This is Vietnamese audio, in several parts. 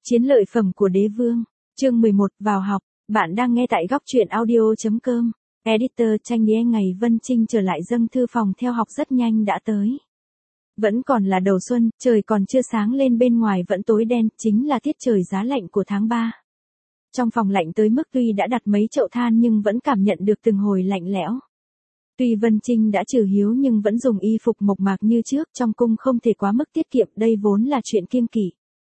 Chiến lợi phẩm của đế vương. Chương 11, vào học. Bạn đang nghe tại góc truyện audio.com. Editor tranh đế. Ngày Vân Trinh trở lại dâng thư phòng theo học rất nhanh đã tới. Vẫn còn là đầu xuân, trời còn chưa sáng lên, bên ngoài vẫn tối đen, chính là tiết trời giá lạnh của tháng 3. Trong phòng lạnh tới mức tuy đã đặt mấy chậu than nhưng vẫn cảm nhận được từng hồi lạnh lẽo. Tuy Vân Trinh đã trừ hiếu nhưng vẫn dùng y phục mộc mạc như trước, trong cung không thể quá mức tiết kiệm, đây vốn là chuyện kiêng kỵ.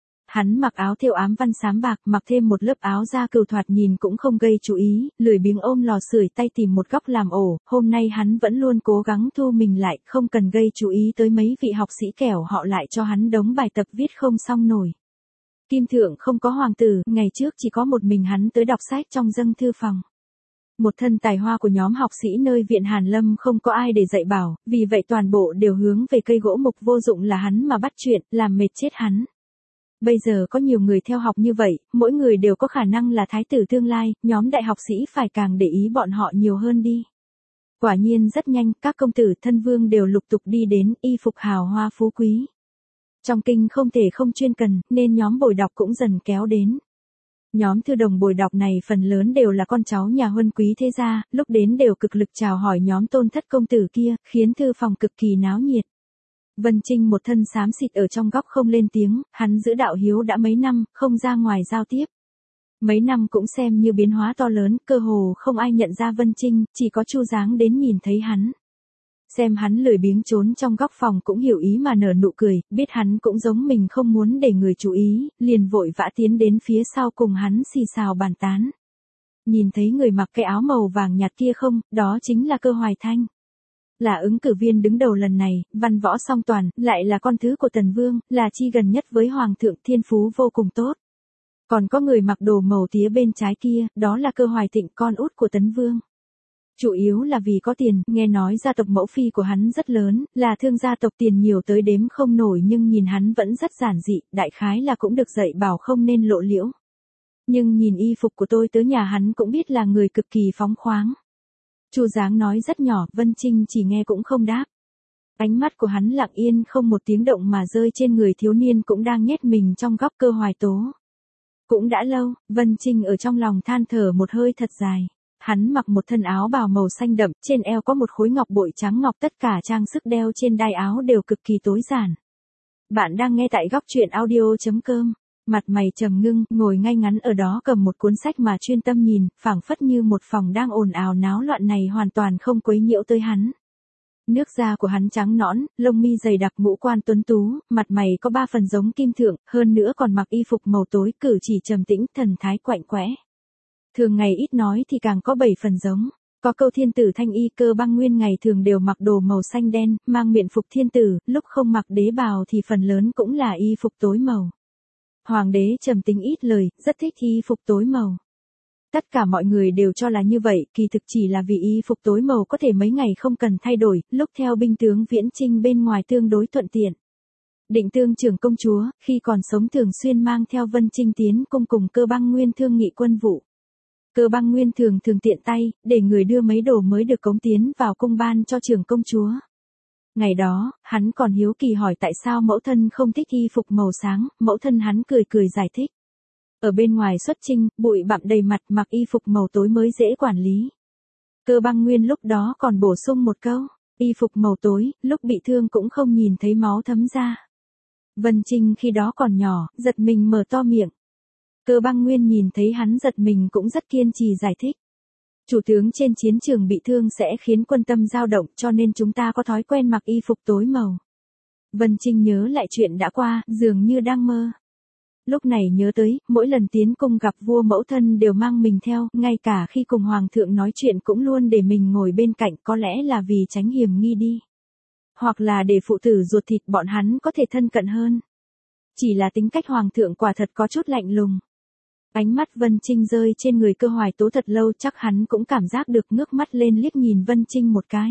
Hắn mặc áo thêu ám văn xám bạc, mặc thêm một lớp áo da cừu thoạt nhìn cũng không gây chú ý, lười biếng ôm lò sưởi tay tìm một góc làm ổ, hôm nay hắn vẫn luôn cố gắng thu mình lại, không cần gây chú ý tới mấy vị học sĩ kẻo họ lại cho hắn đống bài tập viết không xong nổi. Kim thượng không có hoàng tử, ngày trước chỉ có một mình hắn tới đọc sách trong dâng thư phòng. Một thân tài hoa của nhóm học sĩ nơi viện Hàn Lâm không có ai để dạy bảo, vì vậy toàn bộ đều hướng về cây gỗ mục vô dụng là hắn mà bắt chuyện, làm mệt chết hắn. Bây giờ có nhiều người theo học như vậy, mỗi người đều có khả năng là thái tử tương lai, nhóm đại học sĩ phải càng để ý bọn họ nhiều hơn đi. Quả nhiên rất nhanh, các công tử thân vương đều lục tục đi đến, y phục hào hoa phú quý. Trong kinh không thể không chuyên cần, nên nhóm bồi đọc cũng dần kéo đến. Nhóm thư đồng bồi đọc này phần lớn đều là con cháu nhà huân quý thế gia, lúc đến đều cực lực chào hỏi nhóm tôn thất công tử kia, khiến thư phòng cực kỳ náo nhiệt. Vân Trinh một thân xám xịt ở trong góc không lên tiếng, hắn giữ đạo hiếu đã mấy năm, không ra ngoài giao tiếp. Mấy năm cũng xem như biến hóa to lớn, cơ hồ không ai nhận ra Vân Trinh, chỉ có Chu Giáng đến nhìn thấy hắn. Xem hắn lười biếng trốn trong góc phòng cũng hiểu ý mà nở nụ cười, biết hắn cũng giống mình không muốn để người chú ý, liền vội vã tiến đến phía sau cùng hắn xì xào bàn tán. Nhìn thấy người mặc cái áo màu vàng nhạt kia không, đó chính là Cơ Hoài Thanh. Là ứng cử viên đứng đầu lần này, văn võ song toàn, lại là con thứ của Tần Vương, là chi gần nhất với Hoàng thượng, thiên phú vô cùng tốt. Còn có người mặc đồ màu tía bên trái kia, đó là Cơ Hoài Thịnh, con út của Tấn Vương. Chủ yếu là vì có tiền, nghe nói gia tộc mẫu phi của hắn rất lớn, là thương gia tộc, tiền nhiều tới đếm không nổi, nhưng nhìn hắn vẫn rất giản dị, đại khái là cũng được dạy bảo không nên lộ liễu. Nhưng nhìn y phục của tôi tới nhà hắn cũng biết là người cực kỳ phóng khoáng. Chu Giáng nói rất nhỏ, Vân Trinh chỉ nghe cũng không đáp. Ánh mắt của hắn lặng yên không một tiếng động mà rơi trên người thiếu niên cũng đang nhét mình trong góc Cơ Hoài Tố. Cũng đã lâu, Vân Trinh ở trong lòng than thở một hơi thật dài. Hắn mặc một thân áo bào màu xanh đậm, trên eo có một khối ngọc bội trắng ngọc, tất cả trang sức đeo trên đai áo đều cực kỳ tối giản. Bạn đang nghe tại góc truyện audio.com. Mặt mày trầm ngưng, ngồi ngay ngắn ở đó cầm một cuốn sách mà chuyên tâm nhìn, phảng phất như một phòng đang ồn ào náo loạn này hoàn toàn không quấy nhiễu tới hắn. Nước da của hắn trắng nõn, lông mi dày đặc, ngũ quan tuấn tú, mặt mày có 3 phần giống kim thượng, hơn nữa còn mặc y phục màu tối, cử chỉ trầm tĩnh, thần thái quạnh quẽ. Thường ngày ít nói thì càng có 7 phần giống. Có câu thiên tử thanh y, Cơ Băng Nguyên ngày thường đều mặc đồ màu xanh đen, mang miện phục thiên tử, lúc không mặc đế bào thì phần lớn cũng là y phục tối màu. Hoàng đế trầm tính ít lời, rất thích y phục tối màu. Tất cả mọi người đều cho là như vậy, kỳ thực chỉ là vì y phục tối màu có thể mấy ngày không cần thay đổi, lúc theo binh tướng viễn chinh bên ngoài tương đối thuận tiện. Định Tương trưởng công chúa, khi còn sống thường xuyên mang theo Vân Trinh tiến cung cùng Cơ Băng Nguyên thương nghị quân vụ. Cơ Băng Nguyên thường tiện tay, để người đưa mấy đồ mới được cống tiến vào cung ban cho trưởng công chúa. Ngày đó, hắn còn hiếu kỳ hỏi tại sao mẫu thân không thích y phục màu sáng, mẫu thân hắn cười giải thích. Ở bên ngoài xuất chinh, bụi bặm đầy mặt, mặc y phục màu tối mới dễ quản lý. Cơ Băng Nguyên lúc đó còn bổ sung một câu, y phục màu tối, lúc bị thương cũng không nhìn thấy máu thấm ra. Vân Trinh khi đó còn nhỏ, giật mình mở to miệng. Cơ Băng Nguyên nhìn thấy hắn giật mình cũng rất kiên trì giải thích. Chủ tướng trên chiến trường bị thương sẽ khiến quân tâm dao động, cho nên chúng ta có thói quen mặc y phục tối màu. Vân Trinh nhớ lại chuyện đã qua, dường như đang mơ. Lúc này nhớ tới, mỗi lần tiến cung gặp vua mẫu thân đều mang mình theo, ngay cả khi cùng hoàng thượng nói chuyện cũng luôn để mình ngồi bên cạnh, có lẽ là vì tránh hiểm nghi đi. Hoặc là để phụ tử ruột thịt bọn hắn có thể thân cận hơn. Chỉ là tính cách hoàng thượng quả thật có chút lạnh lùng. Ánh mắt Vân Trinh rơi trên người Cơ Hoài Tố thật lâu, chắc hắn cũng cảm giác được, ngước mắt lên liếc nhìn Vân Trinh một cái.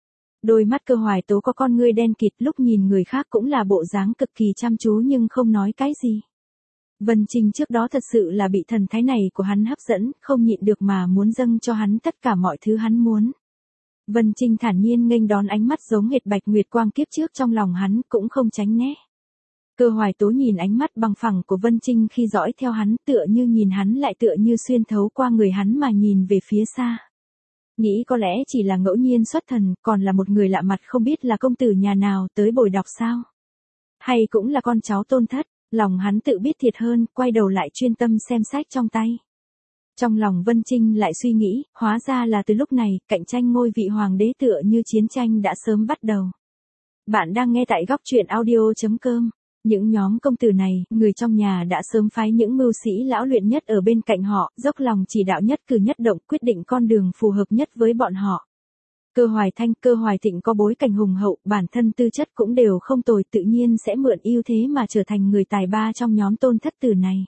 Đôi mắt Cơ Hoài Tố có con ngươi đen kịt, lúc nhìn người khác cũng là bộ dáng cực kỳ chăm chú nhưng không nói cái gì. Vân Trinh trước đó thật sự là bị thần thái này của hắn hấp dẫn, không nhịn được mà muốn dâng cho hắn tất cả mọi thứ hắn muốn. Vân Trinh thản nhiên nghênh đón ánh mắt giống hệt bạch nguyệt quang kiếp trước trong lòng hắn, cũng không tránh né. Cơ Hoài Tố nhìn ánh mắt bằng phẳng của Vân Trinh khi dõi theo hắn, tựa như nhìn hắn lại tựa như xuyên thấu qua người hắn mà nhìn về phía xa. Nghĩ có lẽ chỉ là ngẫu nhiên xuất thần, còn là một người lạ mặt không biết là công tử nhà nào tới bồi đọc sao. Hay cũng là con cháu Tôn Thất, lòng hắn tự biết thiệt hơn, quay đầu lại chuyên tâm xem sách trong tay. Trong lòng Vân Trinh lại suy nghĩ, hóa ra là từ lúc này, cạnh tranh ngôi vị hoàng đế tựa như chiến tranh đã sớm bắt đầu. Bạn đang nghe tại góc truyện audio.com. Những nhóm công tử này, người trong nhà đã sớm phái những mưu sĩ lão luyện nhất ở bên cạnh họ, dốc lòng chỉ đạo nhất cử nhất động, quyết định con đường phù hợp nhất với bọn họ. Cơ Hoài Thanh, Cơ Hoài Thịnh có bối cảnh hùng hậu, bản thân tư chất cũng đều không tồi, tự nhiên sẽ mượn ưu thế mà trở thành người tài ba trong nhóm Tôn Thất tử này.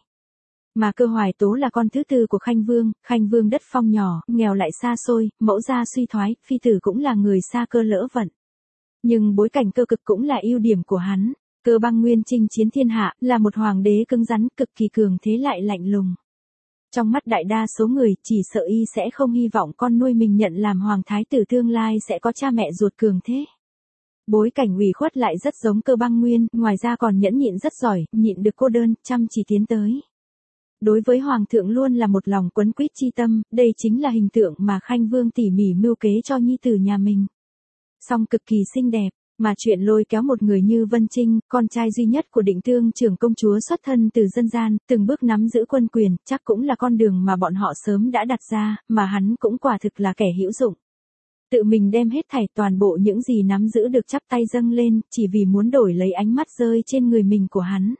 Mà Cơ Hoài Tố là con thứ tư của Khanh Vương đất phong nhỏ, nghèo lại xa xôi, mẫu gia suy thoái, phi tử cũng là người xa cơ lỡ vận. Nhưng bối cảnh cơ cực cũng là ưu điểm của hắn. Cơ Băng Nguyên chinh chiến thiên hạ, là một hoàng đế cứng rắn, cực kỳ cường thế lại lạnh lùng. Trong mắt đại đa số người, chỉ sợ y sẽ không hy vọng con nuôi mình nhận làm hoàng thái tử tương lai sẽ có cha mẹ ruột cường thế. Bối cảnh ủy khuất lại rất giống Cơ Băng Nguyên, ngoài ra còn nhẫn nhịn rất giỏi, nhịn được cô đơn, chăm chỉ tiến tới. Đối với hoàng thượng luôn là một lòng quấn quýt chi tâm, đây chính là hình tượng mà Khanh Vương tỉ mỉ mưu kế cho nhi tử nhà mình. Song cực kỳ xinh đẹp. Mà chuyện lôi kéo một người như Vân Trinh, con trai duy nhất của Định Tương trưởng công chúa xuất thân từ dân gian, từng bước nắm giữ quân quyền, chắc cũng là con đường mà bọn họ sớm đã đặt ra, mà hắn cũng quả thực là kẻ hữu dụng. Tự mình đem hết thảy toàn bộ những gì nắm giữ được chắp tay dâng lên, chỉ vì muốn đổi lấy ánh mắt rơi trên người mình của hắn.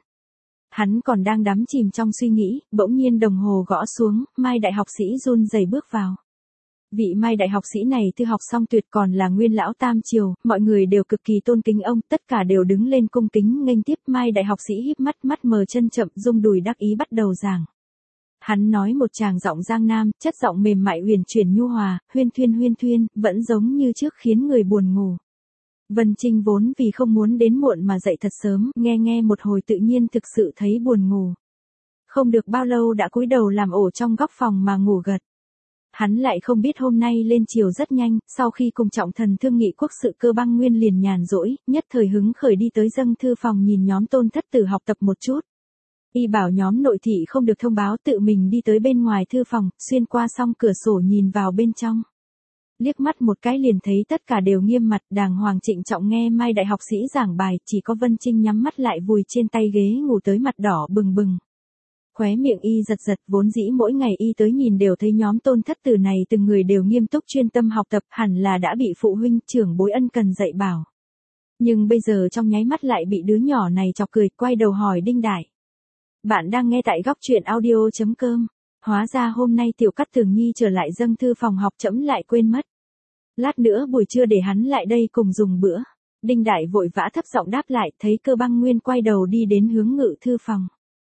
Hắn còn đang đắm chìm trong suy nghĩ, bỗng nhiên đồng hồ gõ xuống, Mai đại học sĩ run rẩy bước vào. Vị Mai đại học sĩ này thư học xong tuyệt, còn là nguyên lão tam triều, mọi người đều cực kỳ tôn kính ông, tất cả đều đứng lên cung kính nghênh tiếp. Mai đại học sĩ híp mắt mờ chân chậm, rung đùi đắc ý bắt đầu giảng. Hắn nói một tràng giọng Giang Nam, chất giọng mềm mại huyền chuyển nhu hòa, huyên thuyên, vẫn giống như trước khiến người buồn ngủ. Vân Trinh vốn vì không muốn đến muộn mà dậy thật sớm, nghe một hồi tự nhiên thực sự thấy buồn ngủ. Không được bao lâu đã cúi đầu làm ổ trong góc phòng mà ngủ gật. Hắn lại không biết hôm nay lên chiều rất nhanh, sau khi cùng trọng thần thương nghị quốc sự, Cơ Băng Nguyên liền nhàn rỗi, nhất thời hứng khởi đi tới dâng thư phòng nhìn nhóm Tôn Thất tử học tập một chút. Y bảo nhóm nội thị không được thông báo, tự mình đi tới bên ngoài thư phòng, xuyên qua song cửa sổ nhìn vào bên trong. Liếc mắt một cái liền thấy tất cả đều nghiêm mặt, đàng hoàng trịnh trọng nghe Mai đại học sĩ giảng bài, chỉ có Vân Trinh nhắm mắt lại vùi trên tay ghế ngủ tới mặt đỏ bừng bừng. Khóe miệng y giật, vốn dĩ mỗi ngày y tới nhìn đều thấy nhóm Tôn Thất tử này từng người đều nghiêm túc chuyên tâm học tập, hẳn là đã bị phụ huynh trưởng bối ân cần dạy bảo. Nhưng bây giờ trong nháy mắt lại bị đứa nhỏ này chọc cười, quay đầu hỏi Đinh Đại. Bạn đang nghe tại góc truyện audio.com. Hóa ra hôm nay Tiểu Cát Tường Nhi trở lại dâng thư phòng học, trẫm lại quên mất. Lát nữa buổi trưa để hắn lại đây cùng dùng bữa. Đinh Đại vội vã thấp giọng đáp lại, thấy Cơ Băng Nguyên quay đầu đi đến hướng ngự thư phòng.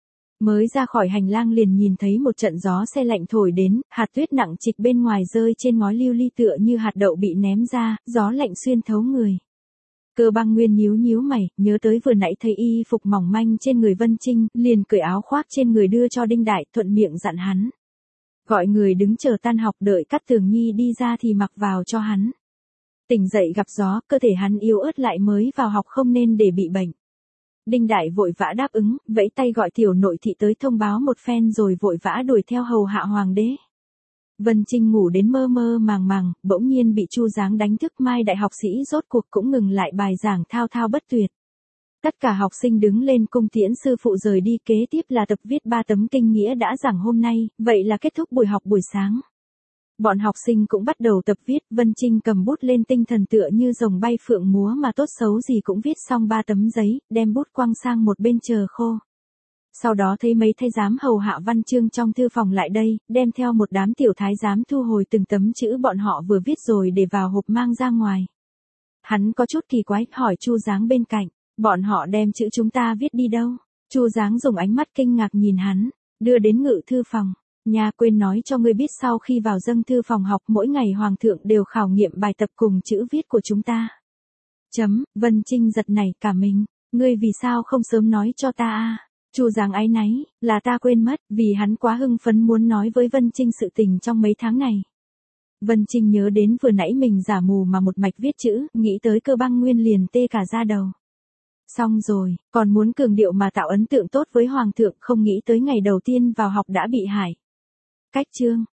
Mới ra khỏi hành lang liền nhìn thấy một trận gió se lạnh thổi đến, hạt tuyết nặng trịch bên ngoài rơi trên ngói lưu ly tựa như hạt đậu bị ném ra, gió lạnh xuyên thấu người. Cơ Băng Nguyên nhíu mày, nhớ tới vừa nãy thấy y phục mỏng manh trên người Vân Trinh, liền cởi áo khoác trên người đưa cho Đinh Đại, thuận miệng dặn hắn. Gọi người đứng chờ tan học, đợi Cát Tường Nhi đi ra thì mặc vào cho hắn. Tỉnh dậy gặp gió, cơ thể hắn yếu ớt lại mới vào học không nên để bị bệnh. Đinh Đại vội vã đáp ứng, vẫy tay gọi tiểu nội thị tới thông báo một phen rồi vội vã đuổi theo hầu hạ hoàng đế. Vân Trinh ngủ đến mơ màng, bỗng nhiên bị Chu Giáng đánh thức. Mai đại học sĩ rốt cuộc cũng ngừng lại bài giảng thao bất tuyệt. Tất cả học sinh đứng lên cung tiễn sư phụ rời đi, kế tiếp là tập viết 3 tấm kinh nghĩa đã giảng hôm nay, vậy là kết thúc buổi học buổi sáng. Bọn học sinh cũng bắt đầu tập viết, Vân Trinh cầm bút lên tinh thần tựa như rồng bay phượng múa mà tốt xấu gì cũng viết xong 3 tấm giấy, đem bút quăng sang một bên chờ khô. Sau đó thấy mấy thái giám hầu hạ văn chương trong thư phòng lại đây, đem theo một đám tiểu thái giám thu hồi từng tấm chữ bọn họ vừa viết rồi để vào hộp mang ra ngoài. Hắn có chút kỳ quái, hỏi Chu Giáng bên cạnh, bọn họ đem chữ chúng ta viết đi đâu? Chu Giáng dùng ánh mắt kinh ngạc nhìn hắn, đưa đến ngự thư phòng. Nhà quên nói cho ngươi biết, sau khi vào dâng thư phòng học mỗi ngày hoàng thượng đều khảo nghiệm bài tập cùng chữ viết của chúng ta. Vân Trinh giật nảy cả mình, ngươi vì sao không sớm nói cho ta à? Chu Giáng áy náy, là ta quên mất, vì hắn quá hưng phấn muốn nói với Vân Trinh sự tình trong mấy tháng này. Vân Trinh nhớ đến vừa nãy mình giả mù mà một mạch viết chữ, nghĩ tới Cơ Băng Nguyên liền tê cả da đầu. Xong rồi, còn muốn cường điệu mà tạo ấn tượng tốt với hoàng thượng, không nghĩ tới ngày đầu tiên vào học đã bị hại. Cách chương